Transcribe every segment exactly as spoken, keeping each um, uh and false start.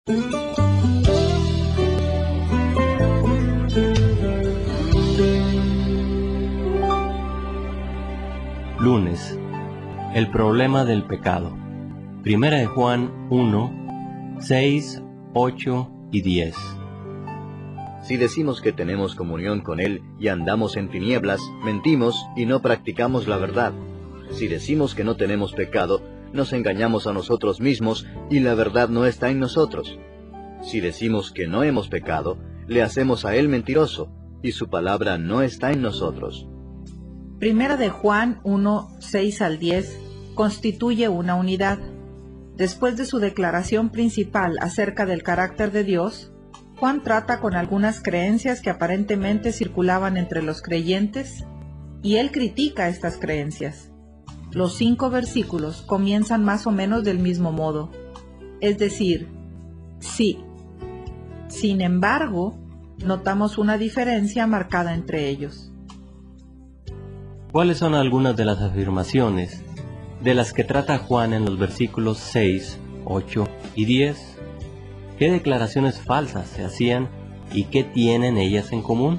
Lunes. El problema del pecado. Primera de Juan uno, seis, ocho y diez. Si decimos que tenemos comunión con Él y andamos en tinieblas, mentimos y no practicamos la verdad. Si decimos que no tenemos pecado, nos engañamos a nosotros mismos y la verdad no está en nosotros. Si decimos que no hemos pecado, le hacemos a Él mentiroso, y su palabra no está en nosotros. Primera de Juan uno, seis al diez constituye una unidad. Después de su declaración principal acerca del carácter de Dios, Juan trata con algunas creencias que aparentemente circulaban entre los creyentes, y él critica estas creencias. Los cinco versículos comienzan más o menos del mismo modo, es decir, sí. Sin embargo, notamos una diferencia marcada entre ellos. ¿Cuáles son algunas de las afirmaciones de las que trata Juan en los versículos seis, ocho y diez? ¿Qué declaraciones falsas se hacían y qué tienen ellas en común?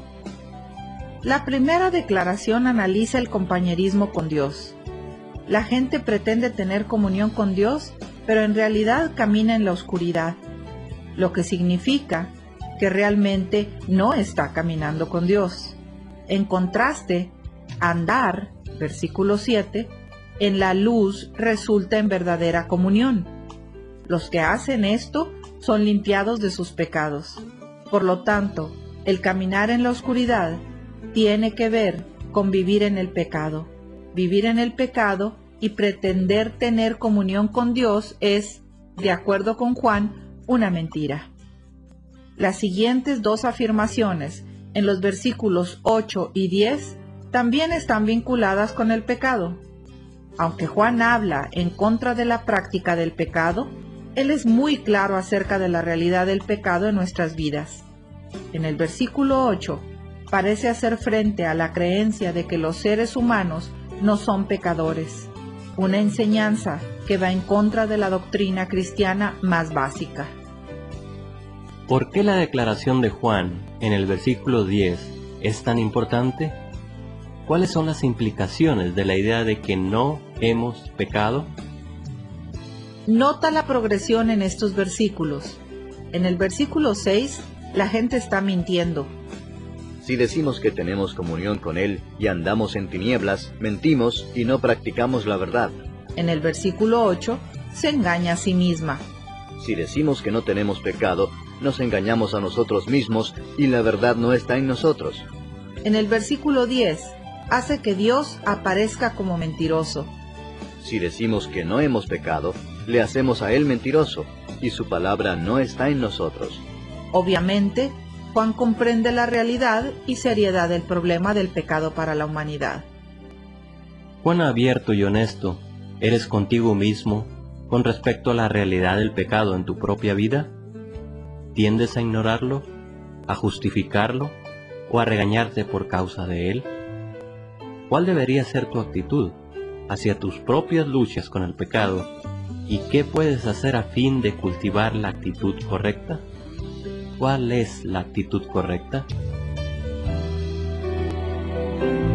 La primera declaración analiza el compañerismo con Dios. La gente pretende tener comunión con Dios, pero en realidad camina en la oscuridad, lo que significa que realmente no está caminando con Dios. En contraste, andar, versículo siete, en la luz resulta en verdadera comunión. Los que hacen esto son limpiados de sus pecados. Por lo tanto, el caminar en la oscuridad tiene que ver con vivir en el pecado. Vivir en el pecado y pretender tener comunión con Dios es, de acuerdo con Juan, una mentira. Las siguientes dos afirmaciones, en los versículos ocho y diez, también están vinculadas con el pecado. Aunque Juan habla en contra de la práctica del pecado, él es muy claro acerca de la realidad del pecado en nuestras vidas. En el versículo ocho, parece hacer frente a la creencia de que los seres humanos no son pecadores, una enseñanza que va en contra de la doctrina cristiana más básica. ¿Por qué la declaración de Juan en el versículo diez es tan importante? ¿Cuáles son las implicaciones de la idea de que no hemos pecado? Nota la progresión en estos versículos. En el versículo seis, la gente está mintiendo. Si decimos que tenemos comunión con Él y andamos en tinieblas, mentimos y no practicamos la verdad. En el versículo ocho, se engaña a sí misma. Si decimos que no tenemos pecado, nos engañamos a nosotros mismos y la verdad no está en nosotros. En el versículo diez, hace que Dios aparezca como mentiroso. Si decimos que no hemos pecado, le hacemos a Él mentiroso, y su palabra no está en nosotros. Obviamente, Juan comprende la realidad y seriedad del problema del pecado para la humanidad. ¿Cuán abierto y honesto eres contigo mismo con respecto a la realidad del pecado en tu propia vida? ¿Tiendes a ignorarlo, a justificarlo o a regañarte por causa de él? ¿Cuál debería ser tu actitud hacia tus propias luchas con el pecado y qué puedes hacer a fin de cultivar la actitud correcta? ¿Cuál es la actitud correcta?